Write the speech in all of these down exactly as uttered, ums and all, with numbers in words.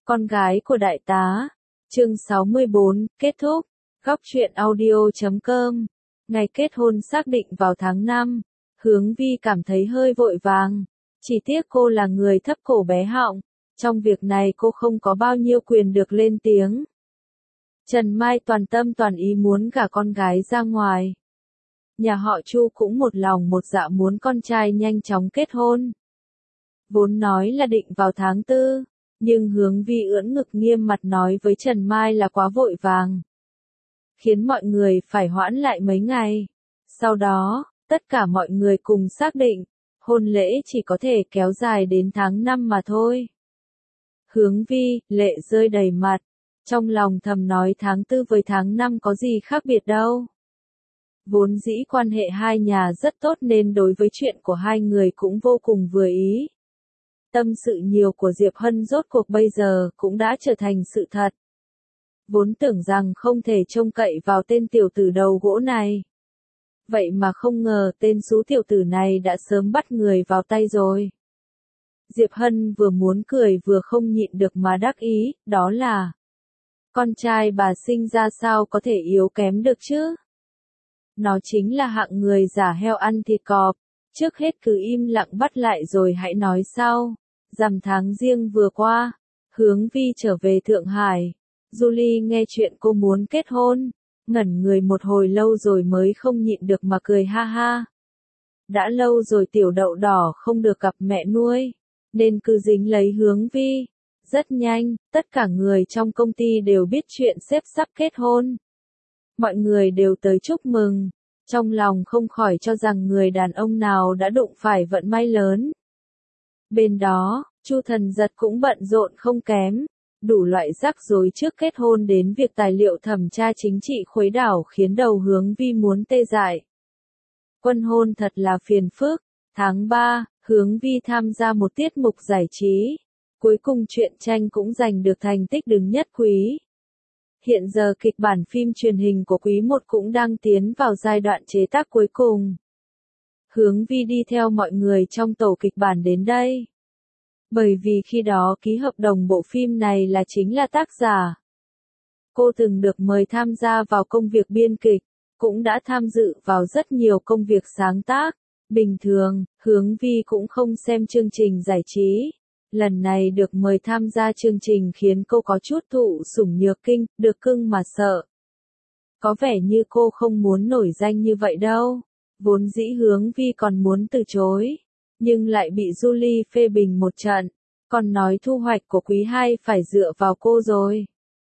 Con gái của đại tá. Chương sáu mươi bốn, kết thúc. Góc truyện audio chấm com. Ngày kết hôn xác định vào tháng năm. Hướng Vi cảm thấy hơi vội vàng. Chỉ tiếc cô là người thấp cổ bé họng. Trong việc này cô không có bao nhiêu quyền được lên tiếng. Trần Mai toàn tâm toàn ý muốn gả con gái ra ngoài. Nhà họ Chu cũng một lòng một dạ muốn con trai nhanh chóng kết hôn. Vốn nói là định vào tháng tư, nhưng Hướng Vi ưỡn ngực nghiêm mặt nói với Trần Mai là quá vội vàng, khiến mọi người phải hoãn lại mấy ngày. Sau đó, tất cả mọi người cùng xác định, hôn lễ chỉ có thể kéo dài đến tháng năm mà thôi. Hướng Vi, lệ rơi đầy mặt, trong lòng thầm nói tháng tư với tháng năm có gì khác biệt đâu. Vốn dĩ quan hệ hai nhà rất tốt nên đối với chuyện của hai người cũng vô cùng vừa ý. Tâm sự nhiều của Diệp Hân rốt cuộc bây giờ cũng đã trở thành sự thật. Vốn tưởng rằng không thể trông cậy vào tên tiểu tử đầu gỗ này. Vậy mà không ngờ tên xú tiểu tử này đã sớm bắt người vào tay rồi. Diệp Hân vừa muốn cười vừa không nhịn được mà đắc ý, đó là con trai bà sinh ra sao có thể yếu kém được chứ? Nó chính là hạng người giả heo ăn thịt cọp, trước hết cứ im lặng bắt lại rồi hãy nói sau. Rằm tháng Giêng vừa qua, Hướng Vi trở về Thượng Hải. Julie nghe chuyện cô muốn kết hôn, ngẩn người một hồi lâu rồi mới không nhịn được mà cười ha ha. Đã lâu rồi tiểu đậu đỏ không được gặp mẹ nuôi, nên cứ dính lấy Hướng Vi. Rất nhanh, tất cả người trong công ty đều biết chuyện sếp sắp kết hôn. Mọi người đều tới chúc mừng, trong lòng không khỏi cho rằng người đàn ông nào đã đụng phải vận may lớn. Bên đó, Chu Thần Giật cũng bận rộn không kém, đủ loại rắc rối trước kết hôn đến việc tài liệu thẩm tra chính trị khuấy đảo khiến đầu Hướng Vi muốn tê dại. Quân hôn thật là phiền phức. Tháng ba, Hướng Vi tham gia một tiết mục giải trí. Cuối cùng truyện tranh cũng giành được thành tích đứng nhất quý. Hiện giờ kịch bản phim truyền hình của quý một cũng đang tiến vào giai đoạn chế tác cuối cùng. Hướng Vi đi theo mọi người trong tổ kịch bản đến đây. Bởi vì khi đó ký hợp đồng bộ phim này là chính là tác giả. Cô từng được mời tham gia vào công việc biên kịch, cũng đã tham dự vào rất nhiều công việc sáng tác. Bình thường, Hướng Vi cũng không xem chương trình giải trí. Lần này được mời tham gia chương trình khiến cô có chút thụ sủng nhược kinh, được cưng mà sợ. Có vẻ như cô không muốn nổi danh như vậy đâu. Vốn dĩ Hướng Vi còn muốn từ chối, nhưng lại bị Julie phê bình một trận, còn nói thu hoạch của quý hai phải dựa vào cô rồi.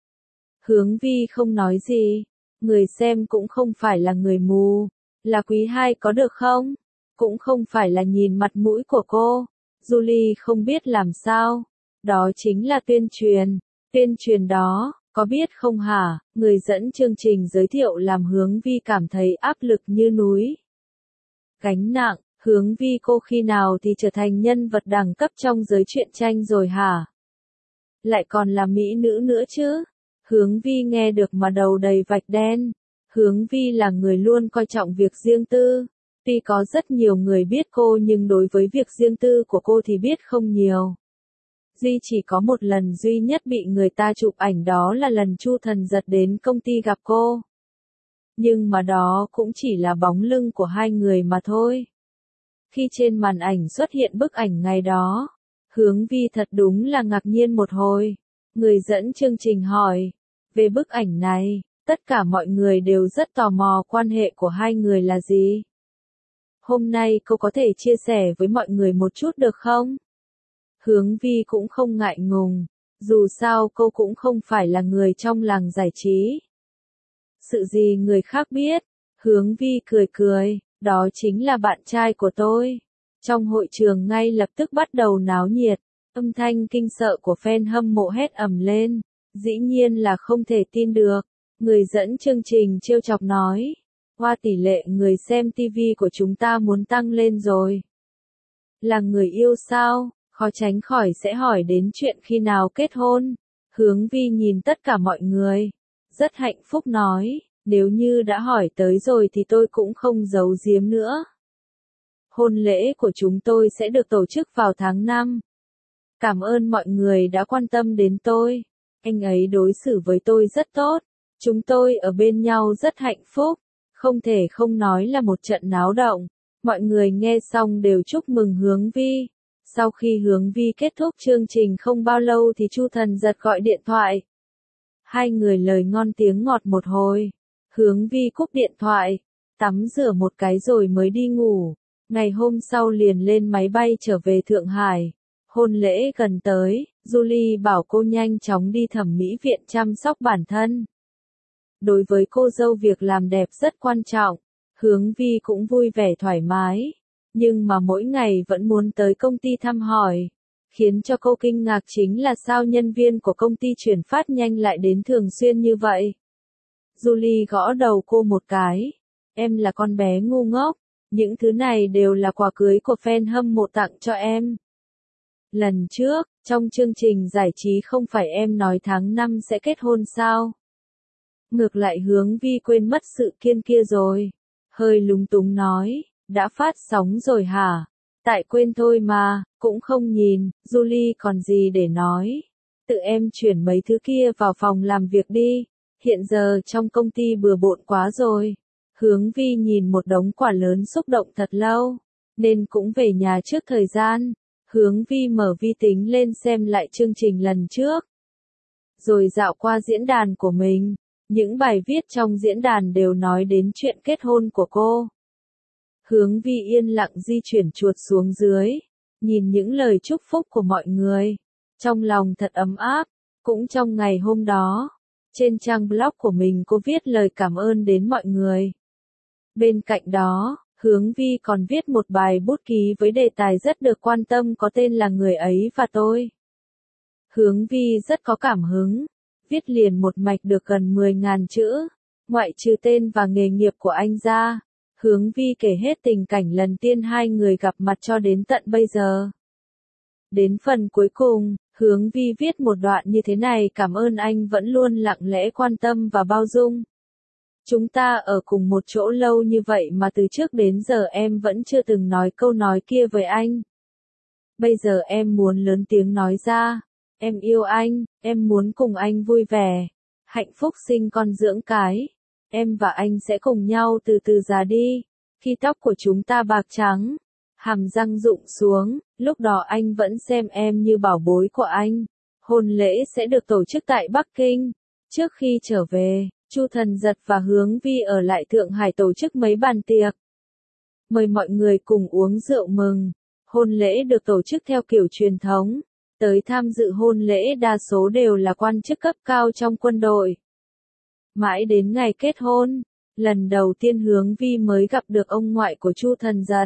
Hướng Vi không nói gì, người xem cũng không phải là người mù, là quý hai có được không? Cũng không phải là nhìn mặt mũi của cô. Julie không biết làm sao, đó chính là tuyên truyền, tuyên truyền đó, có biết không hả? Người dẫn chương trình giới thiệu làm Hướng Vi cảm thấy áp lực như núi. Gánh nặng, Hướng Vi cô khi nào thì trở thành nhân vật đẳng cấp trong giới truyện tranh rồi hả? Lại còn là mỹ nữ nữa chứ? Hướng Vi nghe được mà đầu đầy vạch đen. Hướng Vi là người luôn coi trọng việc riêng tư. Tuy có rất nhiều người biết cô nhưng đối với việc riêng tư của cô thì biết không nhiều. Duy chỉ có một lần duy nhất bị người ta chụp ảnh đó là lần Chu Thần Giật đến công ty gặp cô. Nhưng mà đó cũng chỉ là bóng lưng của hai người mà thôi. Khi trên màn ảnh xuất hiện bức ảnh ngày đó, Hướng Vi thật đúng là ngạc nhiên một hồi. Người dẫn chương trình hỏi về bức ảnh này, tất cả mọi người đều rất tò mò quan hệ của hai người là gì. Hôm nay cô có thể chia sẻ với mọi người một chút được không? Hướng Vi cũng không ngại ngùng, dù sao cô cũng không phải là người trong làng giải trí. Sự gì người khác biết? Hướng Vi cười cười, đó chính là bạn trai của tôi. Trong hội trường ngay lập tức bắt đầu náo nhiệt, âm thanh kinh sợ của fan hâm mộ hét ầm lên, dĩ nhiên là không thể tin được. Người dẫn chương trình trêu chọc nói, hoa tỷ lệ người xem ti vi của chúng ta muốn tăng lên rồi. Là người yêu sao? Khó tránh khỏi sẽ hỏi đến chuyện khi nào kết hôn. Hướng Vi nhìn tất cả mọi người, rất hạnh phúc nói, nếu như đã hỏi tới rồi thì tôi cũng không giấu giếm nữa. Hôn lễ của chúng tôi sẽ được tổ chức vào tháng năm. Cảm ơn mọi người đã quan tâm đến tôi. Anh ấy đối xử với tôi rất tốt. Chúng tôi ở bên nhau rất hạnh phúc. Không thể không nói là một trận náo động. Mọi người nghe xong đều chúc mừng Hướng Vi. Sau khi Hướng Vi kết thúc chương trình không bao lâu thì Chu Thần Giật gọi điện thoại. Hai người lời ngon tiếng ngọt một hồi. Hướng Vi cúp điện thoại, tắm rửa một cái rồi mới đi ngủ. Ngày hôm sau liền lên máy bay trở về Thượng Hải. Hôn lễ gần tới, Julie bảo cô nhanh chóng đi thẩm mỹ viện chăm sóc bản thân. Đối với cô dâu việc làm đẹp rất quan trọng. Hướng Vi cũng vui vẻ thoải mái. Nhưng mà mỗi ngày vẫn muốn tới công ty thăm hỏi. Khiến cho cô kinh ngạc chính là sao nhân viên của công ty chuyển phát nhanh lại đến thường xuyên như vậy. Julie gõ đầu cô một cái. Em là con bé ngu ngốc. Những thứ này đều là quà cưới của fan hâm mộ tặng cho em. Lần trước, trong chương trình giải trí không phải em nói tháng năm sẽ kết hôn sao? Ngược lại Hướng Vi quên mất sự kiện kia rồi. Hơi lúng túng nói, đã phát sóng rồi hả? Tại quên thôi mà, cũng không nhìn, Julie còn gì để nói. Tự em chuyển mấy thứ kia vào phòng làm việc đi. Hiện giờ trong công ty bừa bộn quá rồi. Hướng Vi nhìn một đống quả lớn xúc động thật lâu, nên cũng về nhà trước thời gian. Hướng Vi mở vi tính lên xem lại chương trình lần trước. Rồi dạo qua diễn đàn của mình, những bài viết trong diễn đàn đều nói đến chuyện kết hôn của cô. Hướng Vi yên lặng di chuyển chuột xuống dưới, nhìn những lời chúc phúc của mọi người. Trong lòng thật ấm áp, cũng trong ngày hôm đó. Trên trang blog của mình cô viết lời cảm ơn đến mọi người. Bên cạnh đó, Hướng Vi còn viết một bài bút ký với đề tài rất được quan tâm có tên là Người ấy và tôi. Hướng Vi rất có cảm hứng, viết liền một mạch được gần mười nghìn chữ, ngoại trừ tên và nghề nghiệp của anh ra. Hướng Vi kể hết tình cảnh lần tiên hai người gặp mặt cho đến tận bây giờ. Đến phần cuối cùng, Hướng Vi viết một đoạn như thế này: cảm ơn anh vẫn luôn lặng lẽ quan tâm và bao dung. Chúng ta ở cùng một chỗ lâu như vậy mà từ trước đến giờ em vẫn chưa từng nói câu nói kia với anh. Bây giờ em muốn lớn tiếng nói ra. Em yêu anh, em muốn cùng anh vui vẻ, hạnh phúc sinh con dưỡng cái. Em và anh sẽ cùng nhau từ từ già đi. Khi tóc của chúng ta bạc trắng, hàm răng rụng xuống, lúc đó anh vẫn xem em như bảo bối của anh. Hôn lễ sẽ được tổ chức tại Bắc Kinh. Trước khi trở về, Chu Thần Giật và Hướng Vi ở lại Thượng Hải tổ chức mấy bàn tiệc. Mời mọi người cùng uống rượu mừng. Hôn lễ được tổ chức theo kiểu truyền thống. Tới tham dự hôn lễ đa số đều là quan chức cấp cao trong quân đội. Mãi đến ngày kết hôn, lần đầu tiên Hướng Vi mới gặp được ông ngoại của Chu Thần Giật.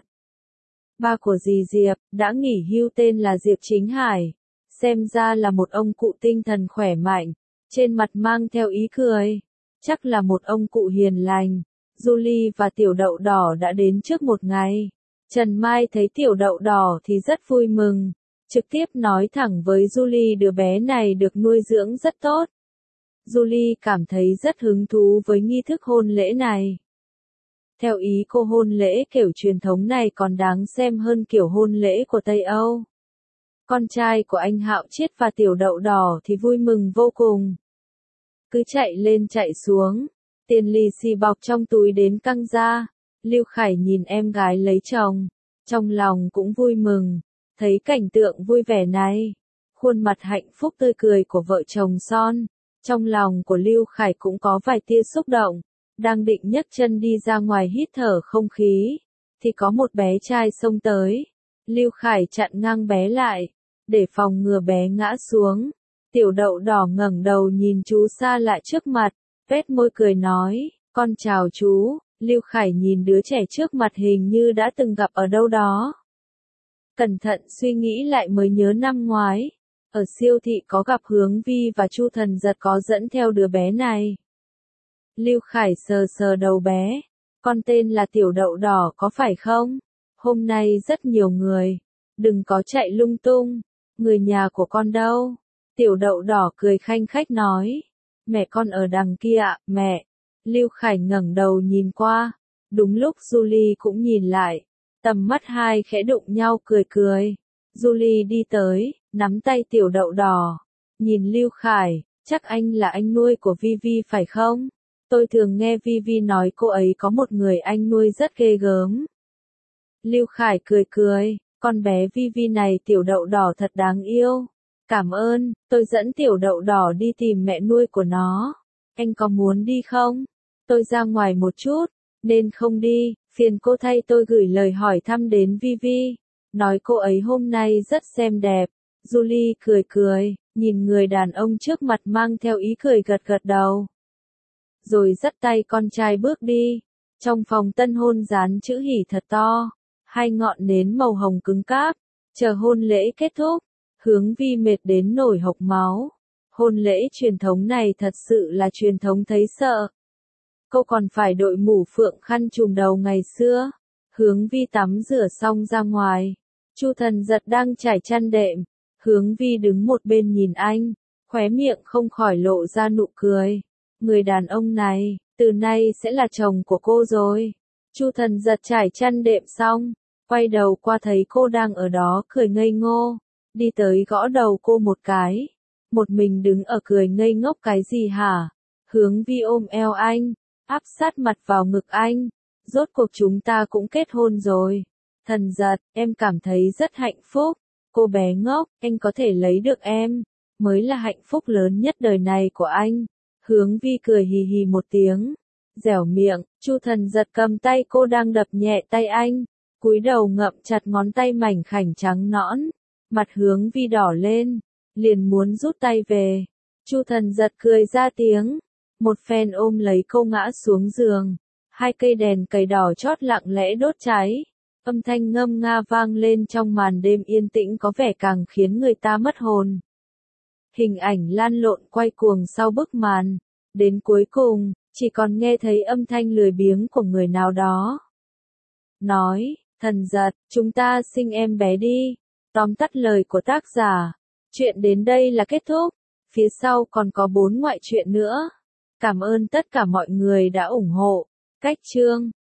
Ba của dì Diệp, đã nghỉ hưu tên là Diệp Chính Hải. Xem ra là một ông cụ tinh thần khỏe mạnh, trên mặt mang theo ý cười. Chắc là một ông cụ hiền lành. Julie và Tiểu Đậu Đỏ đã đến trước một ngày. Trần Mai thấy Tiểu Đậu Đỏ thì rất vui mừng. Trực tiếp nói thẳng với Julie đứa bé này được nuôi dưỡng rất tốt. Julie cảm thấy rất hứng thú với nghi thức hôn lễ này. Theo ý cô, hôn lễ kiểu truyền thống này còn đáng xem hơn kiểu hôn lễ của Tây Âu. Con trai của anh Hạo Chiết và Tiểu Đậu Đỏ thì vui mừng vô cùng. Cứ chạy lên chạy xuống, tiền lì xì bọc trong túi đến căng ra. Lưu Khải nhìn em gái lấy chồng, trong lòng cũng vui mừng. Thấy cảnh tượng vui vẻ này, khuôn mặt hạnh phúc tươi cười của vợ chồng son, trong lòng của Lưu Khải cũng có vài tia xúc động. Đang định nhấc chân đi ra ngoài hít thở không khí, thì có một bé trai xông tới. Lưu Khải chặn ngang bé lại, để phòng ngừa bé ngã xuống. Tiểu Đậu Đỏ ngẩng đầu nhìn chú xa lạ trước mặt, vét môi cười nói, con chào chú. Lưu Khải nhìn đứa trẻ trước mặt hình như đã từng gặp ở đâu đó. Cẩn thận suy nghĩ lại mới nhớ năm ngoái, ở siêu thị có gặp Hướng Vi và Chu Thần Giật có dẫn theo đứa bé này. Lưu Khải sờ sờ đầu bé, con tên là Tiểu Đậu Đỏ có phải không? Hôm nay rất nhiều người, đừng có chạy lung tung, người nhà của con đâu? Tiểu Đậu Đỏ cười khanh khách nói, mẹ con ở đằng kia ạ, mẹ. Lưu Khải ngẩng đầu nhìn qua, đúng lúc Julie cũng nhìn lại, tầm mắt hai khẽ đụng nhau cười cười. Julie đi tới, nắm tay tiểu đậu đỏ. Nhìn Lưu Khải, chắc anh là anh nuôi của Vivi phải không? Tôi thường nghe Vivi nói cô ấy có một người anh nuôi rất ghê gớm. Lưu Khải cười cười, con bé Vivi này tiểu đậu đỏ thật đáng yêu. Cảm ơn, tôi dẫn tiểu đậu đỏ đi tìm mẹ nuôi của nó. Anh có muốn đi không? Tôi ra ngoài một chút, nên không đi, phiền cô thay tôi gửi lời hỏi thăm đến Vivi. Nói cô ấy hôm nay rất xem đẹp. Julie cười cười, nhìn người đàn ông trước mặt mang theo ý cười gật gật đầu. Rồi dắt tay con trai bước đi. Trong phòng tân hôn dán chữ hỉ thật to. Hai ngọn nến màu hồng cứng cáp. Chờ hôn lễ kết thúc. Hướng Vi mệt đến nổi hộc máu. Hôn lễ truyền thống này thật sự là truyền thống thấy sợ. Cô còn phải đội mũ phượng khăn trùm đầu ngày xưa. Hướng Vi tắm rửa xong ra ngoài. Chu Thần Giật đang trải chăn đệm. Hướng Vi đứng một bên nhìn anh, khóe miệng không khỏi lộ ra nụ cười. Người đàn ông này, từ nay sẽ là chồng của cô rồi. Chu Thần Giật trải chăn đệm xong, quay đầu qua thấy cô đang ở đó cười ngây ngô, đi tới gõ đầu cô một cái. Một mình đứng ở cười ngây ngốc cái gì hả? Hướng Vi ôm eo anh, áp sát mặt vào ngực anh. Rốt cuộc chúng ta cũng kết hôn rồi. Thần Giật, em cảm thấy rất hạnh phúc. Cô bé ngốc, anh có thể lấy được em, mới là hạnh phúc lớn nhất đời này của anh. Hướng Vi cười hì hì một tiếng, dẻo miệng. Chu Thần Giật cầm tay cô đang đập nhẹ tay anh, cúi đầu ngậm chặt ngón tay mảnh khảnh trắng nõn. Mặt Hướng Vi đỏ lên, liền muốn rút tay về. Chu Thần Giật cười ra tiếng, một phen ôm lấy cô ngã xuống giường. Hai cây đèn cầy đỏ chót lặng lẽ đốt cháy. Âm thanh ngâm nga vang lên trong màn đêm yên tĩnh có vẻ càng khiến người ta mất hồn. Hình ảnh lan lộn quay cuồng sau bức màn. Đến cuối cùng, chỉ còn nghe thấy âm thanh lười biếng của người nào đó. Nói, Thần Giật, chúng ta sinh em bé đi. Tóm tắt lời của tác giả. Chuyện đến đây là kết thúc. Phía sau còn có bốn ngoại truyện nữa. Cảm ơn tất cả mọi người đã ủng hộ. Cách chương